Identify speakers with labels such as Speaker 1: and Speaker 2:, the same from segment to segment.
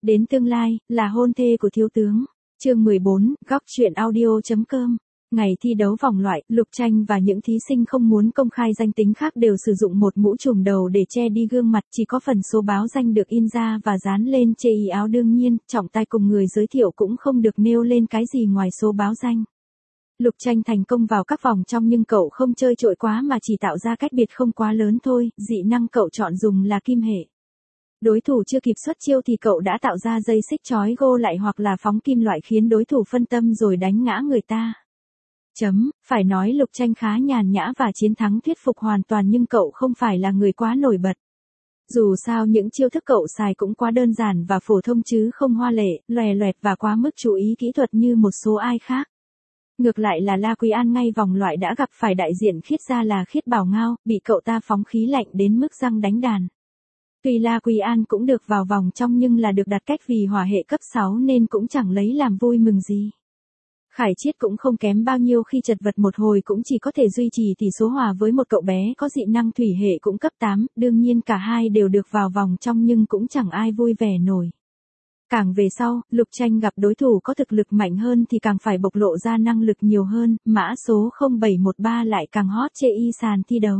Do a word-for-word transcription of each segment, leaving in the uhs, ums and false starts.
Speaker 1: Đến tương lai, là hôn thê của thiếu tướng. Chương mười bốn, góc truyện audio.com. Ngày thi đấu vòng loại, Lục Tranh và những thí sinh không muốn công khai danh tính khác đều sử dụng một mũ trùm đầu để che đi gương mặt, chỉ có phần số báo danh được in ra và dán lên chê y áo. Đương nhiên, trọng tài cùng người giới thiệu cũng không được nêu lên cái gì ngoài số báo danh. Lục Tranh thành công vào các vòng trong nhưng cậu không chơi trội quá mà chỉ tạo ra cách biệt không quá lớn thôi, dị năng cậu chọn dùng là kim hệ. Đối thủ chưa kịp xuất chiêu thì cậu đã tạo ra dây xích chói gô lại hoặc là phóng kim loại khiến đối thủ phân tâm rồi đánh ngã người ta. Chấm, phải nói Lục Tranh khá nhàn nhã và chiến thắng thuyết phục hoàn toàn nhưng cậu không phải là người quá nổi bật. Dù sao những chiêu thức cậu xài cũng quá đơn giản và phổ thông chứ không hoa lệ, lòe loẹt và quá mức chú ý kỹ thuật như một số ai khác. Ngược lại là La Quý An ngay vòng loại đã gặp phải đại diện Khiết Gia là Khiết Bảo Ngao, bị cậu ta phóng khí lạnh đến mức răng đánh đàn. Tuy La Quý An cũng được vào vòng trong nhưng là được đặt cách vì hỏa hệ cấp sáu nên cũng chẳng lấy làm vui mừng gì. Khải Chiết cũng không kém bao nhiêu khi chật vật một hồi cũng chỉ có thể duy trì tỷ số hòa với một cậu bé có dị năng thủy hệ cũng cấp tám, đương nhiên cả hai đều được vào vòng trong nhưng cũng chẳng ai vui vẻ nổi. Càng về sau, Lục Tranh gặp đối thủ có thực lực mạnh hơn thì càng phải bộc lộ ra năng lực nhiều hơn, mã số không bảy một ba lại càng hot chê y sàn thi đấu.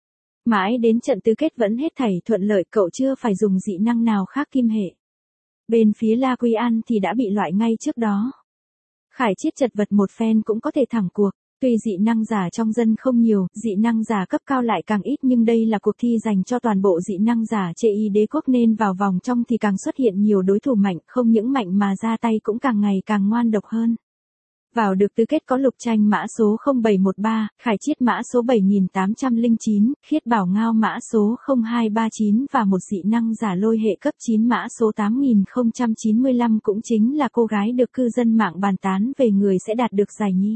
Speaker 1: Mãi đến trận tứ kết vẫn hết thảy thuận lợi, cậu chưa phải dùng dị năng nào khác kim hệ. Bên phía La Quý An thì đã bị loại ngay trước đó. Khải Chiết chật vật một phen cũng có thể thẳng cuộc, tuy dị năng giả trong dân không nhiều, dị năng giả cấp cao lại càng ít nhưng đây là cuộc thi dành cho toàn bộ dị năng giả chê y đế quốc nên vào vòng trong thì càng xuất hiện nhiều đối thủ mạnh, không những mạnh mà ra tay cũng càng ngày càng ngoan độc hơn. Vào được tứ kết có Lục Tranh mã số không bảy một ba, Khải Chiết mã số bảy tám không chín, Khiết Bảo Ngao mã số không hai ba chín và một dị năng giả lôi hệ cấp chín mã số tám không chín lăm cũng chính là cô gái được cư dân mạng bàn tán về người sẽ đạt được giải nhì.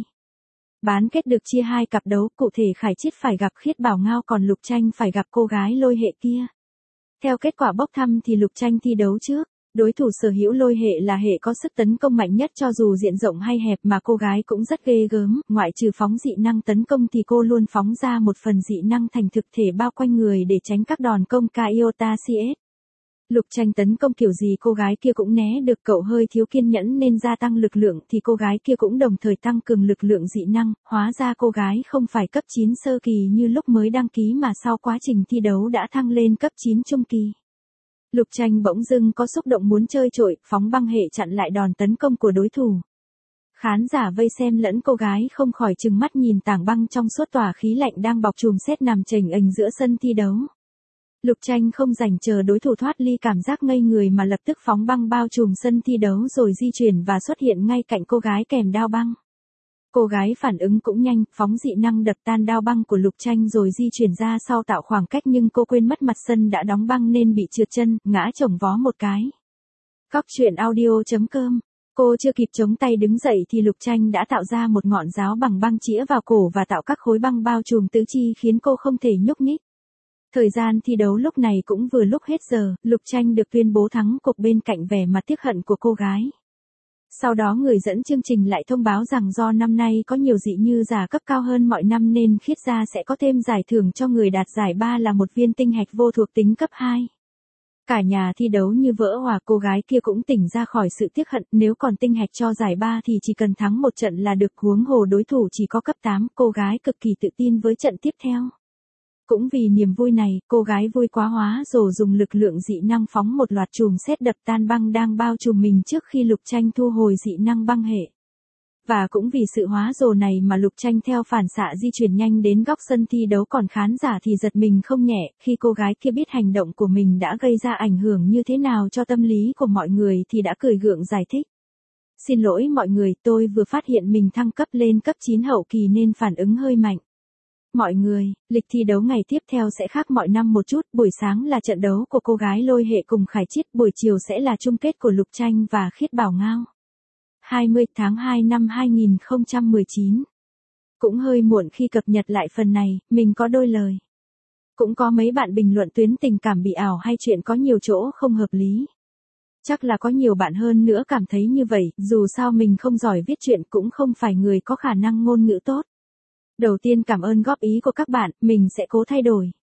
Speaker 1: Bán kết được chia hai cặp đấu, cụ thể Khải Chiết phải gặp Khiết Bảo Ngao còn Lục Tranh phải gặp cô gái lôi hệ kia. Theo kết quả bốc thăm thì Lục Tranh thi đấu trước. Đối thủ sở hữu lôi hệ là hệ có sức tấn công mạnh nhất cho dù diện rộng hay hẹp mà cô gái cũng rất ghê gớm, ngoại trừ phóng dị năng tấn công thì cô luôn phóng ra một phần dị năng thành thực thể bao quanh người để tránh các đòn công Kaiota xê ét. Lục Tranh tấn công kiểu gì cô gái kia cũng né được, cậu hơi thiếu kiên nhẫn nên gia tăng lực lượng thì cô gái kia cũng đồng thời tăng cường lực lượng dị năng, hóa ra cô gái không phải cấp chín sơ kỳ như lúc mới đăng ký mà sau quá trình thi đấu đã thăng lên cấp chín trung kỳ. Lục Tranh bỗng dưng có xúc động muốn chơi trội, phóng băng hệ chặn lại đòn tấn công của đối thủ. Khán giả vây xem lẫn cô gái không khỏi trừng mắt nhìn tảng băng trong suốt tỏa khí lạnh đang bọc chùm sét nằm chềnh ềnh giữa sân thi đấu. Lục Tranh không dành chờ đối thủ thoát ly cảm giác ngây người mà lập tức phóng băng bao trùm sân thi đấu rồi di chuyển và xuất hiện ngay cạnh cô gái kèm đao băng. Cô gái phản ứng cũng nhanh, phóng dị năng đập tan đao băng của Lục Tranh rồi di chuyển ra sau tạo khoảng cách nhưng cô quên mất mặt sân đã đóng băng nên bị trượt chân, ngã chồng vó một cái. Góc truyện audio.com. Cô chưa kịp chống tay đứng dậy thì Lục Tranh đã tạo ra một ngọn giáo bằng băng chĩa vào cổ và tạo các khối băng bao trùm tứ chi khiến cô không thể nhúc nhích. Thời gian thi đấu lúc này cũng vừa lúc hết giờ, Lục Tranh được tuyên bố thắng cuộc bên cạnh vẻ mặt tiếc hận của cô gái. Sau đó người dẫn chương trình lại thông báo rằng do năm nay có nhiều dị như giả cấp cao hơn mọi năm nên Khiết Gia sẽ có thêm giải thưởng cho người đạt giải ba là một viên tinh hạch vô thuộc tính cấp hai. Cả nhà thi đấu như vỡ hòa, cô gái kia cũng tỉnh ra khỏi sự tiếc hận, nếu còn tinh hạch cho giải ba thì chỉ cần thắng một trận là được, huống hồ đối thủ chỉ có cấp tám, cô gái cực kỳ tự tin với trận tiếp theo. Cũng vì niềm vui này, cô gái vui quá hóa rồi dùng lực lượng dị năng phóng một loạt chùm sét đập tan băng đang bao trùm mình trước khi Lục Tranh thu hồi dị năng băng hệ. Và cũng vì sự hóa rồ này mà Lục Tranh theo phản xạ di chuyển nhanh đến góc sân thi đấu còn khán giả thì giật mình không nhẹ khi cô gái kia biết hành động của mình đã gây ra ảnh hưởng như thế nào cho tâm lý của mọi người thì đã cười gượng giải thích. Xin lỗi mọi người, tôi vừa phát hiện mình thăng cấp lên cấp chín hậu kỳ nên phản ứng hơi mạnh. Mọi người, lịch thi đấu ngày tiếp theo sẽ khác mọi năm một chút, buổi sáng là trận đấu của cô gái lôi hệ cùng Khải Chiết, buổi chiều sẽ là chung kết của Lục Tranh và Khiết Bảo Ngao. hai mươi tháng hai năm hai nghìn không trăm mười chín. Cũng hơi muộn khi cập nhật lại phần này, mình có đôi lời. Cũng có mấy bạn bình luận tuyến tình cảm bị ảo hay chuyện có nhiều chỗ không hợp lý. Chắc là có nhiều bạn hơn nữa cảm thấy như vậy, dù sao mình không giỏi viết truyện cũng không phải người có khả năng ngôn ngữ tốt. Đầu tiên cảm ơn góp ý của các bạn, mình sẽ cố thay đổi.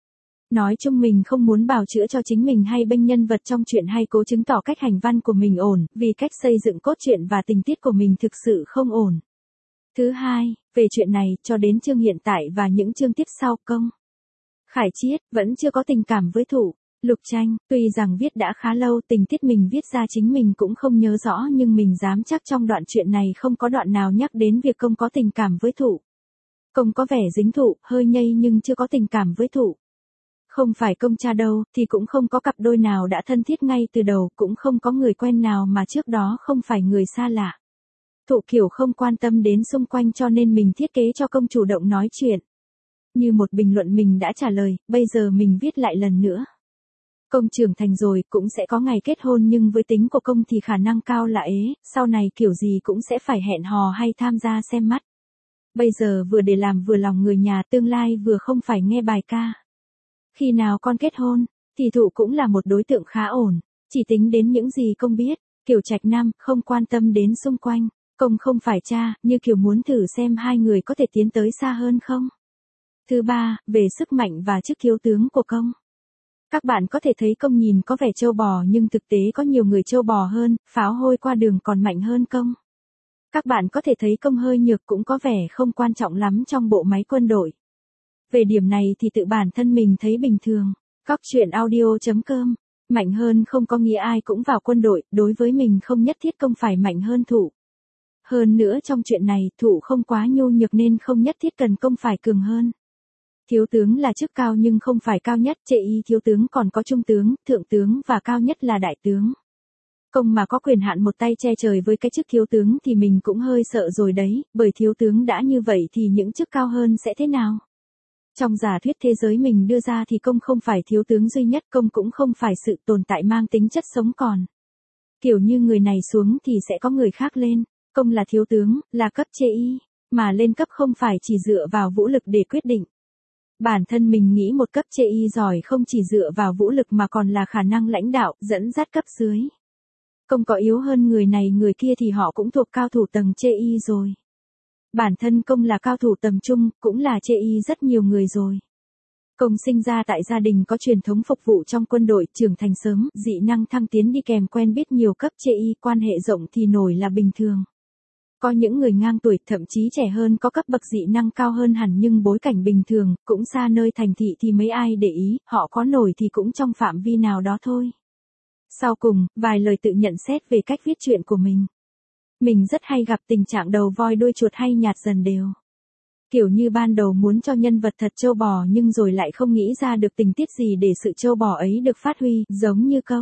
Speaker 1: Nói chung mình không muốn bào chữa cho chính mình hay bênh nhân vật trong chuyện hay cố chứng tỏ cách hành văn của mình ổn, vì cách xây dựng cốt truyện và tình tiết của mình thực sự không ổn. Thứ hai, về chuyện này, cho đến chương hiện tại và những chương tiếp sau, Công Khải Chiết vẫn chưa có tình cảm với Thụ. Lục Tranh, tuy rằng viết đã khá lâu, tình tiết mình viết ra chính mình cũng không nhớ rõ, nhưng mình dám chắc trong đoạn chuyện này không có đoạn nào nhắc đến việc Công có tình cảm với Thụ. Công có vẻ dính Thụ, hơi nhây nhưng chưa có tình cảm với Thụ. Không phải Công cha đâu, thì cũng không có cặp đôi nào đã thân thiết ngay từ đầu, cũng không có người quen nào mà trước đó không phải người xa lạ. Thụ kiểu không quan tâm đến xung quanh cho nên mình thiết kế cho Công chủ động nói chuyện. Như một bình luận mình đã trả lời, bây giờ mình viết lại lần nữa. Công trưởng thành rồi, cũng sẽ có ngày kết hôn, nhưng với tính của Công thì khả năng cao là ế, sau này kiểu gì cũng sẽ phải hẹn hò hay tham gia xem mắt. Bây giờ vừa để làm vừa lòng người nhà, tương lai vừa không phải nghe bài ca. Khi nào con kết hôn, thì Thụ cũng là một đối tượng khá ổn, chỉ tính đến những gì Công biết, kiểu trạch nam, không quan tâm đến xung quanh. Công không phải cha, như kiểu muốn thử xem hai người có thể tiến tới xa hơn không. Thứ ba, về sức mạnh và chức thiếu tướng của Công. Các bạn có thể thấy Công nhìn có vẻ trâu bò nhưng thực tế có nhiều người trâu bò hơn, pháo hôi qua đường còn mạnh hơn Công. Các bạn có thể thấy Công hơi nhược cũng có vẻ không quan trọng lắm trong bộ máy quân đội. Về điểm này thì tự bản thân mình thấy bình thường. Góc truyện audio chấm com. Mạnh hơn không có nghĩa ai cũng vào quân đội, đối với mình không nhất thiết Công phải mạnh hơn Thụ. Hơn nữa trong chuyện này, Thụ không quá nhu nhược nên không nhất thiết cần Công phải cường hơn. Thiếu tướng là chức cao nhưng không phải cao nhất, chê y thiếu tướng còn có trung tướng, thượng tướng và cao nhất là đại tướng. Công mà có quyền hạn một tay che trời với cái chức thiếu tướng thì mình cũng hơi sợ rồi đấy, bởi thiếu tướng đã như vậy thì những chức cao hơn sẽ thế nào? Trong giả thuyết thế giới mình đưa ra thì Công không phải thiếu tướng duy nhất, Công cũng không phải sự tồn tại mang tính chất sống còn. Kiểu như người này xuống thì sẽ có người khác lên, Công là thiếu tướng, là cấp chê y, mà lên cấp không phải chỉ dựa vào vũ lực để quyết định. Bản thân mình nghĩ một cấp chê y giỏi không chỉ dựa vào vũ lực mà còn là khả năng lãnh đạo, dẫn dắt cấp dưới. Công có yếu hơn người này người kia thì họ cũng thuộc cao thủ tầng chê y rồi. Bản thân Công là cao thủ tầm trung, cũng là chê y rất nhiều người rồi. Công sinh ra tại gia đình có truyền thống phục vụ trong quân đội, trưởng thành sớm, dị năng thăng tiến đi kèm quen biết nhiều cấp chê y, quan hệ rộng thì nổi là bình thường. Có những người ngang tuổi, thậm chí trẻ hơn có cấp bậc dị năng cao hơn hẳn nhưng bối cảnh bình thường, cũng xa nơi thành thị thì mấy ai để ý, họ có nổi thì cũng trong phạm vi nào đó thôi. Sau cùng, vài lời tự nhận xét về cách viết truyện của mình. Mình rất hay gặp tình trạng đầu voi đuôi chuột hay nhạt dần đều. Kiểu như ban đầu muốn cho nhân vật thật trâu bò nhưng rồi lại không nghĩ ra được tình tiết gì để sự trâu bò ấy được phát huy, giống như câu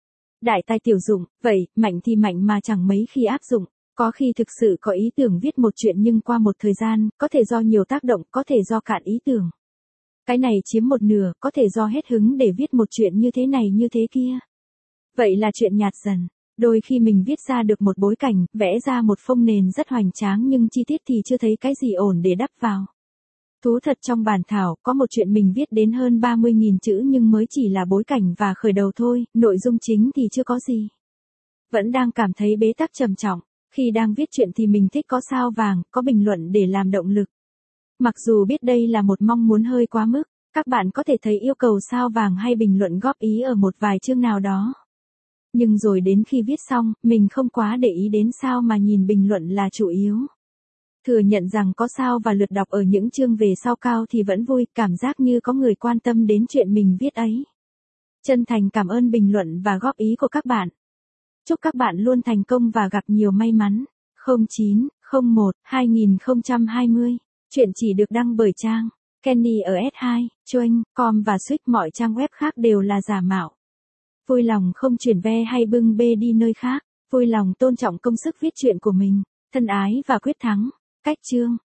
Speaker 1: đại tài tiểu dụng, vậy, mạnh thì mạnh mà chẳng mấy khi áp dụng. Có khi thực sự có ý tưởng viết một chuyện nhưng qua một thời gian, có thể do nhiều tác động, có thể do cạn ý tưởng. Cái này chiếm một nửa, có thể do hết hứng để viết một chuyện như thế này như thế kia. Vậy là chuyện nhạt dần. Đôi khi mình viết ra được một bối cảnh, vẽ ra một phông nền rất hoành tráng nhưng chi tiết thì chưa thấy cái gì ổn để đắp vào. Thú thật trong bản thảo, có một chuyện mình viết đến hơn ba mươi nghìn chữ nhưng mới chỉ là bối cảnh và khởi đầu thôi, nội dung chính thì chưa có gì. Vẫn đang cảm thấy bế tắc trầm trọng. Khi đang viết chuyện thì mình thích có sao vàng, có bình luận để làm động lực. Mặc dù biết đây là một mong muốn hơi quá mức, các bạn có thể thấy yêu cầu sao vàng hay bình luận góp ý ở một vài chương nào đó. Nhưng rồi đến khi viết xong, mình không quá để ý đến sao mà nhìn bình luận là chủ yếu. Thừa nhận rằng có sao và lượt đọc ở những chương về sau cao thì vẫn vui, cảm giác như có người quan tâm đến chuyện mình viết ấy. Chân thành cảm ơn bình luận và góp ý của các bạn. Chúc các bạn luôn thành công và gặp nhiều may mắn. không chín không một hai không hai không. Chuyện chỉ được đăng bởi trang Kenny ở S hai, Choeng, com và Switch, mọi trang web khác đều là giả mạo. Vui lòng không chuyển ve hay bưng bê đi nơi khác. Vui lòng tôn trọng công sức viết truyện của mình. Thân ái và quyết thắng. Cách chương.